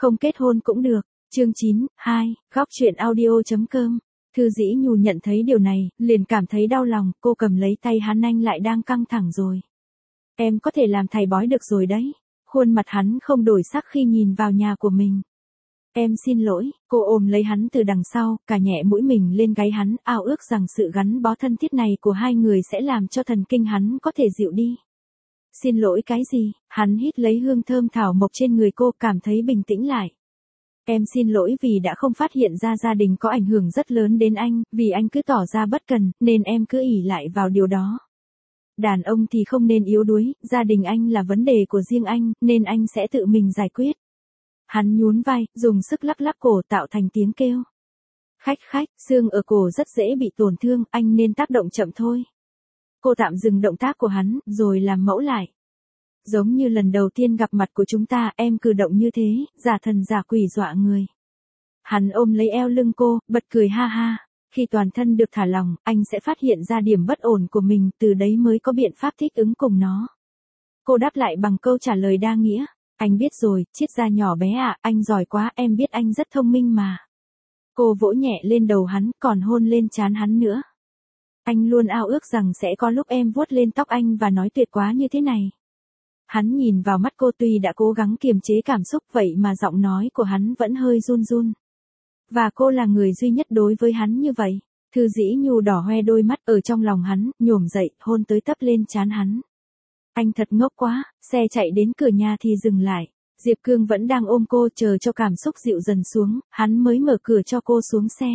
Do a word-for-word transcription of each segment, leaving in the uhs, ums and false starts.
Không kết hôn cũng được. Chương chín, hai, góc truyện audio.com. Thư Dĩ Nhu nhận thấy điều này, liền cảm thấy đau lòng, cô cầm lấy tay hắn, anh lại đang căng thẳng rồi. Em có thể làm thầy bói được rồi đấy. Khuôn mặt hắn không đổi sắc khi nhìn vào nhà của mình. Em xin lỗi, cô ôm lấy hắn từ đằng sau, cà nhẹ mũi mình lên gáy hắn, ao ước rằng sự gắn bó thân thiết này của hai người sẽ làm cho thần kinh hắn có thể dịu đi. Xin lỗi cái gì? Hắn hít lấy hương thơm thảo mộc trên người cô, cảm thấy bình tĩnh lại. Em xin lỗi vì đã không phát hiện ra gia đình có ảnh hưởng rất lớn đến anh, vì anh cứ tỏ ra bất cần, nên em cứ ỷ lại vào điều đó. Đàn ông thì không nên yếu đuối, gia đình anh là vấn đề của riêng anh, nên anh sẽ tự mình giải quyết. Hắn nhún vai, dùng sức lắc lắc cổ tạo thành tiếng kêu. Khách khách, xương ở cổ rất dễ bị tổn thương, anh nên tác động chậm thôi. Cô tạm dừng động tác của hắn, rồi làm mẫu lại. Giống như lần đầu tiên gặp mặt của chúng ta, em cử động như thế, giả thần giả quỷ dọa người. Hắn ôm lấy eo lưng cô, bật cười ha ha. Khi toàn thân được thả lỏng, anh sẽ phát hiện ra điểm bất ổn của mình, từ đấy mới có biện pháp thích ứng cùng nó. Cô đáp lại bằng câu trả lời đa nghĩa. Anh biết rồi, triết gia nhỏ bé ạ, à, anh giỏi quá, em biết anh rất thông minh mà. Cô vỗ nhẹ lên đầu hắn, còn hôn lên trán hắn nữa. Anh luôn ao ước rằng sẽ có lúc em vuốt lên tóc anh và nói tuyệt quá như thế này. Hắn nhìn vào mắt cô, tuy đã cố gắng kiềm chế cảm xúc vậy mà giọng nói của hắn vẫn hơi run run. Và cô là người duy nhất đối với hắn như vậy. Thư Dĩ Nhu đỏ hoe đôi mắt, ở trong lòng hắn, nhổm dậy, hôn tới tấp lên trán hắn. Anh thật ngốc quá, xe chạy đến cửa nhà thì dừng lại. Diệp Cương vẫn đang ôm cô, chờ cho cảm xúc dịu dần xuống, hắn mới mở cửa cho cô xuống xe.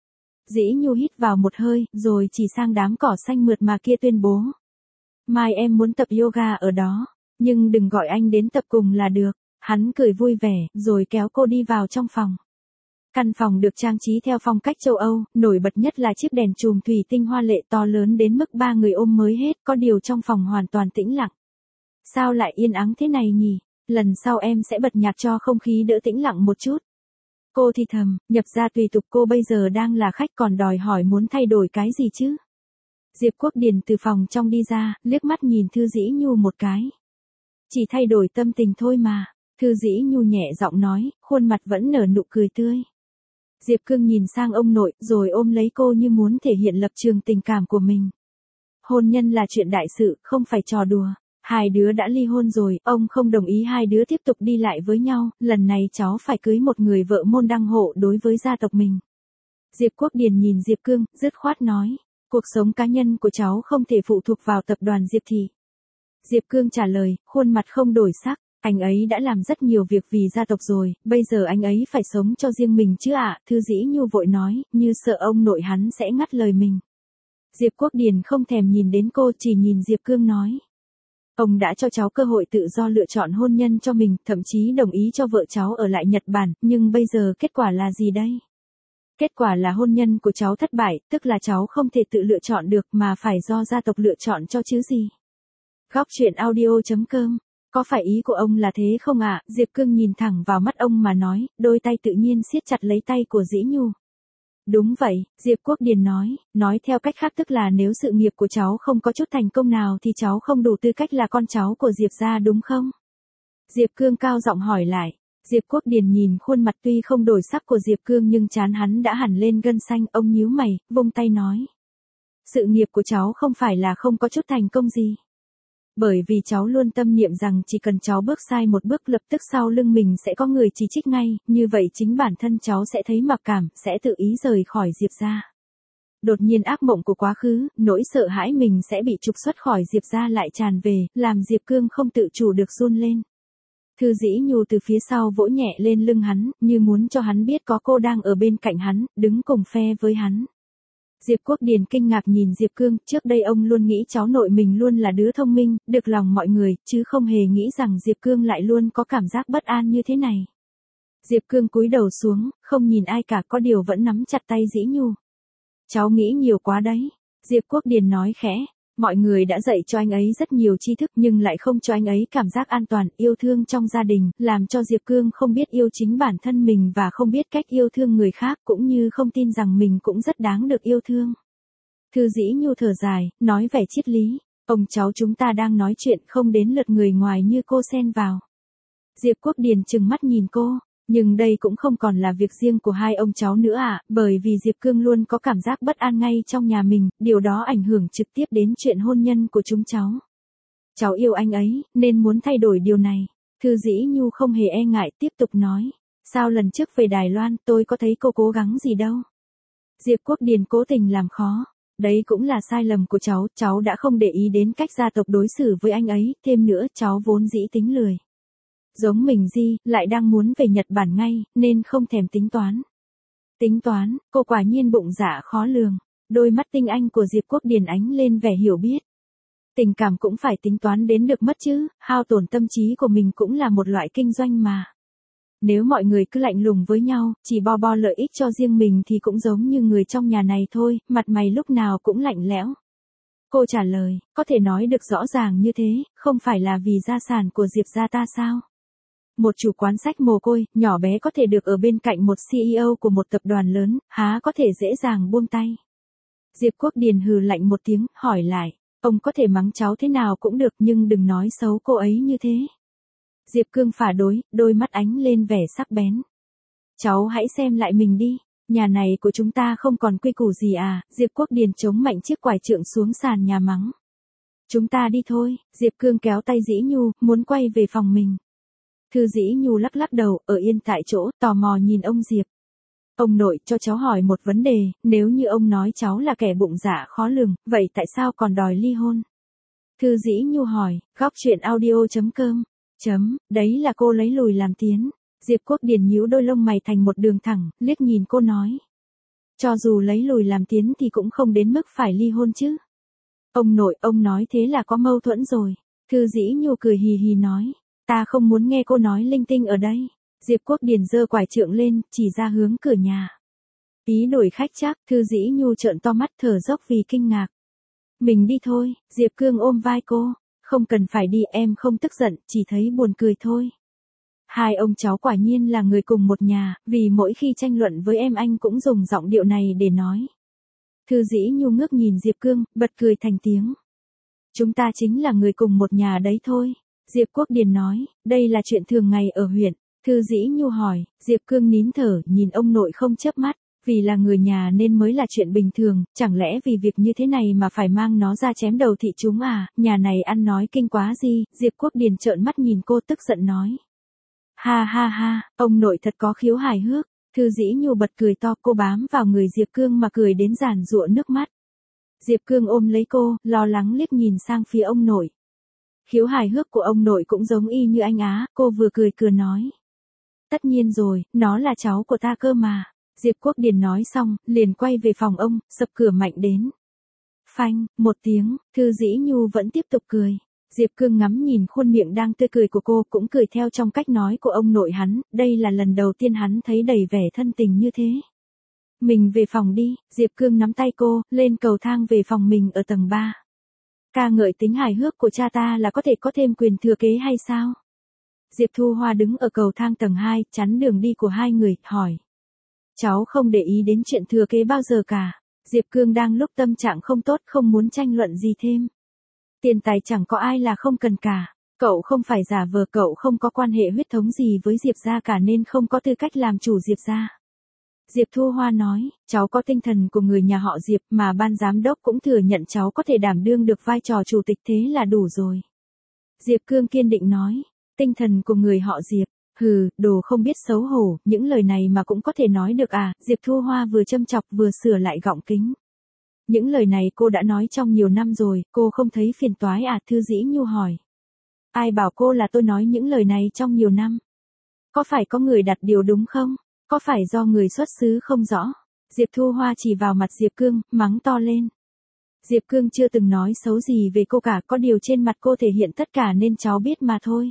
Dĩ Nhu hít vào một hơi, rồi chỉ sang đám cỏ xanh mượt mà kia tuyên bố. Mai em muốn tập yoga ở đó, nhưng đừng gọi anh đến tập cùng là được. Hắn cười vui vẻ, rồi kéo cô đi vào trong phòng. Căn phòng được trang trí theo phong cách châu Âu, nổi bật nhất là chiếc đèn chùm thủy tinh hoa lệ to lớn đến mức ba người ôm mới hết, có điều trong phòng hoàn toàn tĩnh lặng. Sao lại yên ắng thế này nhỉ? Lần sau em sẽ bật nhạc cho không khí đỡ tĩnh lặng một chút. Cô thì thầm, nhập ra tùy tục, cô bây giờ đang là khách còn đòi hỏi muốn thay đổi cái gì chứ? Diệp Quốc Điền từ phòng trong đi ra, liếc mắt nhìn Thư Dĩ Nhu một cái. Chỉ thay đổi tâm tình thôi mà. Thư Dĩ Nhu nhẹ giọng nói, khuôn mặt vẫn nở nụ cười tươi. Diệp Cương nhìn sang ông nội, rồi ôm lấy cô như muốn thể hiện lập trường tình cảm của mình. Hôn nhân là chuyện đại sự, không phải trò đùa. Hai đứa đã ly hôn rồi, ông không đồng ý hai đứa tiếp tục đi lại với nhau, lần này cháu phải cưới một người vợ môn đăng hộ đối với gia tộc mình. Diệp Quốc Điền nhìn Diệp Cương, dứt khoát nói, cuộc sống cá nhân của cháu không thể phụ thuộc vào tập đoàn Diệp Thị. Diệp Cương trả lời, khuôn mặt không đổi sắc, anh ấy đã làm rất nhiều việc vì gia tộc rồi, bây giờ anh ấy phải sống cho riêng mình chứ ạ. Thư Dĩ Nhu vội nói, như sợ ông nội hắn sẽ ngắt lời mình. Diệp Quốc Điền không thèm nhìn đến cô, chỉ nhìn Diệp Cương nói. Ông đã cho cháu cơ hội tự do lựa chọn hôn nhân cho mình, thậm chí đồng ý cho vợ cháu ở lại Nhật Bản, nhưng bây giờ kết quả là gì đây? Kết quả là hôn nhân của cháu thất bại, tức là cháu không thể tự lựa chọn được mà phải do gia tộc lựa chọn cho chứ gì. Góc truyện audio.com. Có phải ý của ông là thế không ạ? À? Diệp Cương nhìn thẳng vào mắt ông mà nói, đôi tay tự nhiên siết chặt lấy tay của Dĩ Nhu. Đúng vậy, Diệp Quốc Điền nói, nói theo cách khác tức là nếu sự nghiệp của cháu không có chút thành công nào thì cháu không đủ tư cách là con cháu của Diệp gia đúng không? Diệp Cương cao giọng hỏi lại. Diệp Quốc Điền nhìn khuôn mặt tuy không đổi sắc của Diệp Cương nhưng trán hắn đã hẳn lên gân xanh, ông nhíu mày, vung tay nói. Sự nghiệp của cháu không phải là không có chút thành công gì. Bởi vì cháu luôn tâm niệm rằng chỉ cần cháu bước sai một bước lập tức sau lưng mình sẽ có người chỉ trích ngay, như vậy chính bản thân cháu sẽ thấy mặc cảm, sẽ tự ý rời khỏi Diệp gia. Đột nhiên ác mộng của quá khứ, nỗi sợ hãi mình sẽ bị trục xuất khỏi Diệp gia lại tràn về, làm Diệp Cương không tự chủ được run lên. Thư Dĩ Nhu từ phía sau vỗ nhẹ lên lưng hắn, như muốn cho hắn biết có cô đang ở bên cạnh hắn, đứng cùng phe với hắn. Diệp Quốc Điền kinh ngạc nhìn Diệp Cương, trước đây ông luôn nghĩ cháu nội mình luôn là đứa thông minh, được lòng mọi người, chứ không hề nghĩ rằng Diệp Cương lại luôn có cảm giác bất an như thế này. Diệp Cương cúi đầu xuống, không nhìn ai cả, có điều vẫn nắm chặt tay Dĩ Nhu. Cháu nghĩ nhiều quá đấy. Diệp Quốc Điền nói khẽ, mọi người đã dạy cho anh ấy rất nhiều tri thức nhưng lại không cho anh ấy cảm giác an toàn, yêu thương trong gia đình, làm cho Diệp Cương không biết yêu chính bản thân mình và không biết cách yêu thương người khác, cũng như không tin rằng mình cũng rất đáng được yêu thương. Thư Dĩ Nhu thở dài, nói vẻ triết lý, ông cháu chúng ta đang nói chuyện không đến lượt người ngoài như cô xen vào. Diệp Quốc Điền trừng mắt nhìn cô, Nhưng đây cũng không còn là việc riêng của hai ông cháu nữa à, bởi vì Diệp Cương luôn có cảm giác bất an ngay trong nhà mình, điều đó ảnh hưởng trực tiếp đến chuyện hôn nhân của chúng cháu. Cháu yêu anh ấy, nên muốn thay đổi điều này. Thư Dĩ Nhu không hề e ngại tiếp tục nói. Sao lần trước về Đài Loan tôi có thấy cô cố gắng gì đâu. Diệp Quốc Điền cố tình làm khó. Đấy cũng là sai lầm của cháu, cháu đã không để ý đến cách gia tộc đối xử với anh ấy, thêm nữa cháu vốn dĩ tính lười. Giống mình Di, lại đang muốn về Nhật Bản ngay, nên không thèm tính toán. Tính toán, cô quả nhiên bụng dạ khó lường. Đôi mắt tinh anh của Diệp Quốc Điền ánh lên vẻ hiểu biết. Tình cảm cũng phải tính toán đến được mất chứ, hao tổn tâm trí của mình cũng là một loại kinh doanh mà. Nếu mọi người cứ lạnh lùng với nhau, chỉ bo bo lợi ích cho riêng mình thì cũng giống như người trong nhà này thôi, mặt mày lúc nào cũng lạnh lẽo. Cô trả lời, có thể nói được rõ ràng như thế, không phải là vì gia sản của Diệp gia ta sao? Một chủ quán sách mồ côi, nhỏ bé có thể được ở bên cạnh một xê e ô của một tập đoàn lớn, há có thể dễ dàng buông tay. Diệp Quốc Điền hừ lạnh một tiếng, hỏi lại, ông có thể mắng cháu thế nào cũng được nhưng đừng nói xấu cô ấy như thế. Diệp Cương phản đối, đôi mắt ánh lên vẻ sắc bén. Cháu hãy xem lại mình đi, nhà này của chúng ta không còn quy củ gì à, Diệp Quốc Điền chống mạnh chiếc quải trượng xuống sàn nhà mắng. Chúng ta đi thôi, Diệp Cương kéo tay Dĩ Nhu, muốn quay về phòng mình. Thư Dĩ Nhu lắc lắc đầu, ở yên tại chỗ, tò mò nhìn ông Diệp. Ông nội, cho cháu hỏi một vấn đề, nếu như ông nói cháu là kẻ bụng dạ khó lường, vậy tại sao còn đòi ly hôn? Thư Dĩ Nhu hỏi, góc chuyện audio chấm com. Chấm, đấy là cô lấy lùi làm tiến. Diệp Quốc Điền nhíu đôi lông mày thành một đường thẳng, liếc nhìn cô nói. Cho dù lấy lùi làm tiến thì cũng không đến mức phải ly hôn chứ. Ông nội, ông nói thế là có mâu thuẫn rồi. Thư Dĩ Nhu cười hì hì nói. Ta không muốn nghe cô nói linh tinh ở đây. Diệp Quốc Điền giơ quải trượng lên, chỉ ra hướng cửa nhà. Ý đổi khách chắc, Thư Dĩ Nhu trợn to mắt thở dốc vì kinh ngạc. Mình đi thôi, Diệp Cương ôm vai cô. Không cần phải đi, em không tức giận, chỉ thấy buồn cười thôi. Hai ông cháu quả nhiên là người cùng một nhà, vì mỗi khi tranh luận với em anh cũng dùng giọng điệu này để nói. Thư Dĩ Nhu ngước nhìn Diệp Cương, bật cười thành tiếng. Chúng ta chính là người cùng một nhà đấy thôi. Diệp Quốc Điền nói, đây là chuyện thường ngày ở huyện. Thư Dĩ Nhu hỏi, Diệp Cương nín thở, nhìn ông nội không chớp mắt. Vì là người nhà nên mới là chuyện bình thường, chẳng lẽ vì việc như thế này mà phải mang nó ra chém đầu thị chúng à, nhà này ăn nói kinh quá gì, Diệp Quốc Điền trợn mắt nhìn cô tức giận nói. Ha ha ha, ông nội thật có khiếu hài hước, Thư Dĩ Nhu bật cười to, cô bám vào người Diệp Cương mà cười đến giàn giụa nước mắt. Diệp Cương ôm lấy cô, lo lắng liếc nhìn sang phía ông nội. Khiếu hài hước của ông nội cũng giống y như anh á, cô vừa cười cười nói. Tất nhiên rồi, nó là cháu của ta cơ mà. Diệp Quốc Điền nói xong, liền quay về phòng ông, sập cửa mạnh đến. Phanh, một tiếng, Thư Dĩ Nhu vẫn tiếp tục cười. Diệp Cương ngắm nhìn khuôn miệng đang tươi cười của cô cũng cười theo trong cách nói của ông nội hắn, đây là lần đầu tiên hắn thấy đầy vẻ thân tình như thế. Mình về phòng đi, Diệp Cương nắm tay cô, lên cầu thang về phòng mình ở tầng ba. Ca ngợi tính hài hước của cha ta là có thể có thêm quyền thừa kế hay sao? Diệp Thu Hoa đứng ở cầu thang tầng hai, chắn đường đi của hai người, hỏi. Cháu không để ý đến chuyện thừa kế bao giờ cả. Diệp Cương đang lúc tâm trạng không tốt, không muốn tranh luận gì thêm. Tiền tài chẳng có ai là không cần cả. Cậu không phải giả vờ, cậu không có quan hệ huyết thống gì với Diệp gia cả nên không có tư cách làm chủ Diệp gia. Diệp Thu Hoa nói, cháu có tinh thần của người nhà họ Diệp mà ban giám đốc cũng thừa nhận cháu có thể đảm đương được vai trò chủ tịch, thế là đủ rồi. Diệp Cương kiên định nói, tinh thần của người họ Diệp. Hừ, đồ không biết xấu hổ, những lời này mà cũng có thể nói được à, Diệp Thu Hoa vừa châm chọc vừa sửa lại gọng kính. Những lời này cô đã nói trong nhiều năm rồi, cô không thấy phiền toái à, Thư Dĩ Nhu hỏi. Ai bảo cô là tôi nói những lời này trong nhiều năm? Có phải có người đặt điều đúng không? Có phải do người xuất xứ không rõ? Diệp Thu Hoa chỉ vào mặt Diệp Cương, mắng to lên. Diệp Cương chưa từng nói xấu gì về cô cả, có điều trên mặt cô thể hiện tất cả nên cháu biết mà thôi.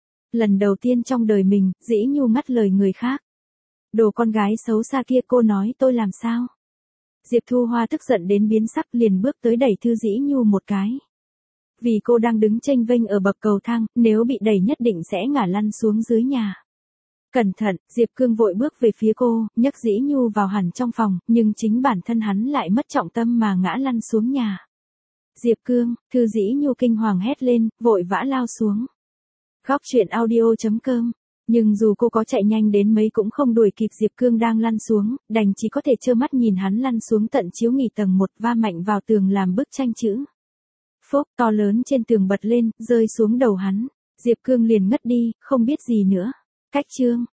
Lần đầu tiên trong đời mình, Dĩ Nhu ngắt lời người khác. Đồ con gái xấu xa kia, cô nói tôi làm sao? Diệp Thu Hoa tức giận đến biến sắc, liền bước tới đẩy Thư Dĩ Nhu một cái. Vì cô đang đứng chênh vênh ở bậc cầu thang, nếu bị đẩy nhất định sẽ ngả lăn xuống dưới nhà. Cẩn thận, Diệp Cương vội bước về phía cô, nhấc Dĩ Nhu vào hẳn trong phòng, nhưng chính bản thân hắn lại mất trọng tâm mà ngã lăn xuống nhà. Diệp Cương, Thư Dĩ Nhu kinh hoàng hét lên, vội vã lao xuống. Góc chuyện audio chấm com Nhưng dù cô có chạy nhanh đến mấy cũng không đuổi kịp Diệp Cương đang lăn xuống, đành chỉ có thể trơ mắt nhìn hắn lăn xuống tận chiếu nghỉ tầng một va mạnh vào tường làm bức tranh chữ phốc to lớn trên tường bật lên, rơi xuống đầu hắn. Diệp Cương liền ngất đi, không biết gì nữa. Cách chương